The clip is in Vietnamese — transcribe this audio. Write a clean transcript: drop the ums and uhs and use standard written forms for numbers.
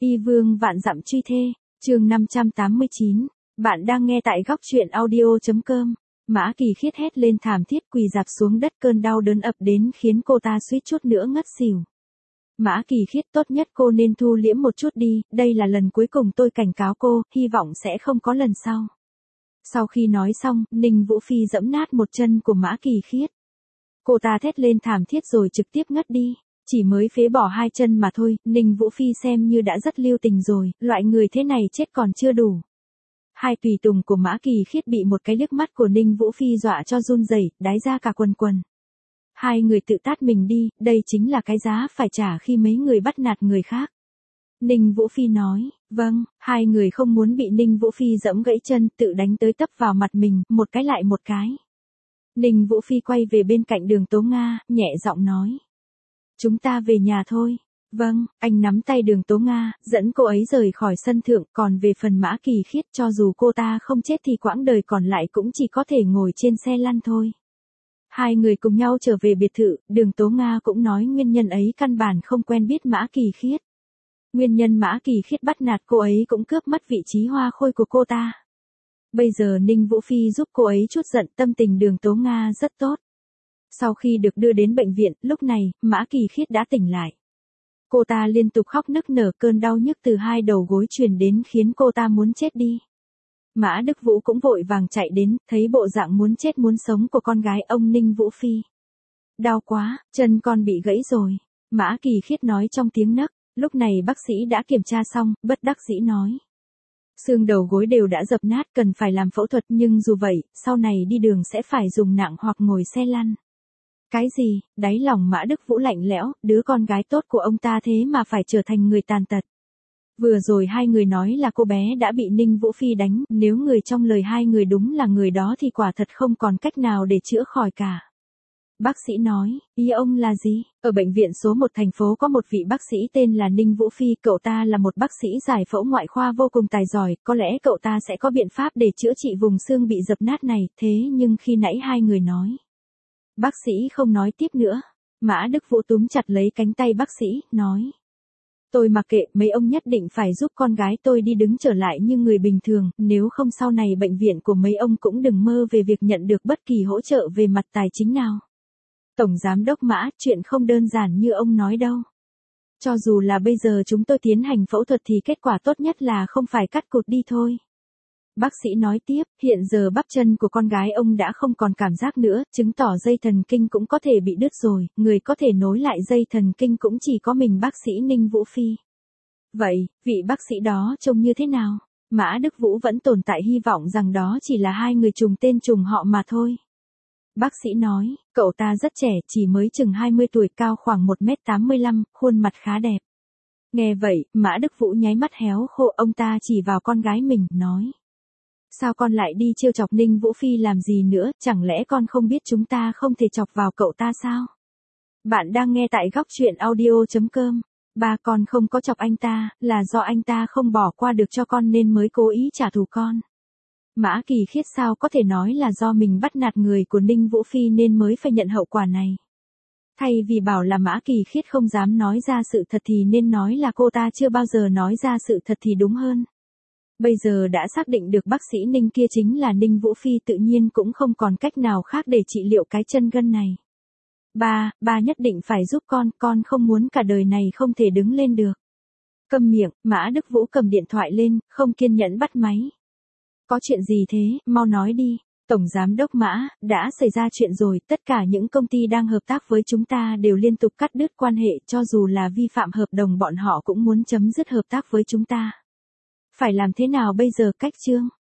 Y vương vạn dặm truy thê, chương 589. Bạn đang nghe tại góc truyện audio.com. Mã Kỳ Khiết hét lên thảm thiết, quỳ rạp xuống đất, cơn đau đớn ập đến khiến cô ta suýt chút nữa ngất xỉu. Mã Kỳ Khiết, tốt nhất cô nên thu liễm một chút đi, đây là lần cuối cùng tôi cảnh cáo cô, hy vọng sẽ không có lần sau. Sau khi nói xong, Ninh Vũ Phi giẫm nát một chân của Mã Kỳ Khiết. Cô ta thét lên thảm thiết rồi trực tiếp ngất đi. Chỉ mới phế bỏ 2 chân mà thôi, Ninh Vũ Phi xem như đã rất lưu tình rồi, loại người thế này chết còn chưa đủ. Hai tùy tùng của Mã Kỳ Khiết bị một cái liếc mắt của Ninh Vũ Phi dọa cho run rẩy, đái ra cả quần quần. Hai người tự tát mình đi, đây chính là cái giá phải trả khi mấy người bắt nạt người khác. Ninh Vũ Phi nói, vâng, hai người không muốn bị Ninh Vũ Phi giẫm gãy chân, tự đánh tới tấp vào mặt mình, một cái lại một cái. Ninh Vũ Phi quay về bên cạnh Đường Tố Nga, nhẹ giọng nói. Chúng ta về nhà thôi. Vâng, anh nắm tay Đường Tố Nga, dẫn cô ấy rời khỏi sân thượng, còn về phần Mã Kỳ Khiết, cho dù cô ta không chết thì quãng đời còn lại cũng chỉ có thể ngồi trên xe lăn thôi. Hai người cùng nhau trở về biệt thự, Đường Tố Nga cũng nói nguyên nhân ấy căn bản không quen biết Mã Kỳ Khiết. Nguyên nhân Mã Kỳ Khiết bắt nạt cô ấy cũng cướp mất vị trí hoa khôi của cô ta. Bây giờ Ninh Vũ Phi giúp cô ấy chút giận, tâm tình Đường Tố Nga rất tốt. Sau khi được đưa đến bệnh viện, lúc này, Mã Kỳ Khiết đã tỉnh lại. Cô ta liên tục khóc nức nở, cơn đau nhức từ hai đầu gối truyền đến khiến cô ta muốn chết đi. Mã Đức Vũ cũng vội vàng chạy đến, thấy bộ dạng muốn chết muốn sống của con gái ông Ninh Vũ Phi. Đau quá, chân con bị gãy rồi. Mã Kỳ Khiết nói trong tiếng nấc. Lúc này bác sĩ đã kiểm tra xong, bất đắc dĩ nói. Xương đầu gối đều đã dập nát, cần phải làm phẫu thuật, nhưng dù vậy, sau này đi đường sẽ phải dùng nặng hoặc ngồi xe lăn. Cái gì? Đáy lòng Mã Đức Vũ lạnh lẽo, đứa con gái tốt của ông ta thế mà phải trở thành người tàn tật. Vừa rồi hai người nói là cô bé đã bị Ninh Vũ Phi đánh, nếu người trong lời hai người đúng là người đó thì quả thật không còn cách nào để chữa khỏi cả. Bác sĩ nói, ý ông là gì? Ở bệnh viện số 1 thành phố có một vị bác sĩ tên là Ninh Vũ Phi, cậu ta là một bác sĩ giải phẫu ngoại khoa vô cùng tài giỏi, có lẽ cậu ta sẽ có biện pháp để chữa trị vùng xương bị dập nát này, thế nhưng khi nãy hai người nói. Bác sĩ không nói tiếp nữa. Mã Đức Vũ túm chặt lấy cánh tay bác sĩ, nói. Tôi mặc kệ, mấy ông nhất định phải giúp con gái tôi đi đứng trở lại như người bình thường, nếu không sau này bệnh viện của mấy ông cũng đừng mơ về việc nhận được bất kỳ hỗ trợ về mặt tài chính nào. Tổng Giám đốc Mã, chuyện không đơn giản như ông nói đâu. Cho dù là bây giờ chúng tôi tiến hành phẫu thuật thì kết quả tốt nhất là không phải cắt cụt đi thôi. Bác sĩ nói tiếp, hiện giờ bắp chân của con gái ông đã không còn cảm giác nữa, chứng tỏ dây thần kinh cũng có thể bị đứt rồi, người có thể nối lại dây thần kinh cũng chỉ có mình bác sĩ Ninh Vũ Phi. Vậy, vị bác sĩ đó trông như thế nào? Mã Đức Vũ vẫn tồn tại hy vọng rằng đó chỉ là hai người trùng tên trùng họ mà thôi. Bác sĩ nói, cậu ta rất trẻ, chỉ mới chừng 20 tuổi, cao khoảng 1m85, khuôn mặt khá đẹp. Nghe vậy, Mã Đức Vũ nháy mắt héo khô, ông ta chỉ vào con gái mình, nói. Sao con lại đi trêu chọc Ninh Vũ Phi làm gì nữa, chẳng lẽ con không biết chúng ta không thể chọc vào cậu ta sao? Bạn đang nghe tại góc truyện audio.com. Ba con không có chọc anh ta, là do anh ta không bỏ qua được cho con nên mới cố ý trả thù con. Mã Kỳ Khiết sao có thể nói là do mình bắt nạt người của Ninh Vũ Phi nên mới phải nhận hậu quả này. Thay vì bảo là Mã Kỳ Khiết không dám nói ra sự thật thì nên nói là cô ta chưa bao giờ nói ra sự thật thì đúng hơn. Bây giờ đã xác định được bác sĩ Ninh kia chính là Ninh Vũ Phi, tự nhiên cũng không còn cách nào khác để trị liệu cái chân gân này. Ba nhất định phải giúp con không muốn cả đời này không thể đứng lên được. Câm miệng, Mã Đức Vũ cầm điện thoại lên, không kiên nhẫn bắt máy. Có chuyện gì thế, mau nói đi. Tổng Giám đốc Mã, đã xảy ra chuyện rồi, tất cả những công ty đang hợp tác với chúng ta đều liên tục cắt đứt quan hệ, cho dù là vi phạm hợp đồng bọn họ cũng muốn chấm dứt hợp tác với chúng ta. Phải làm thế nào bây giờ? Cách chương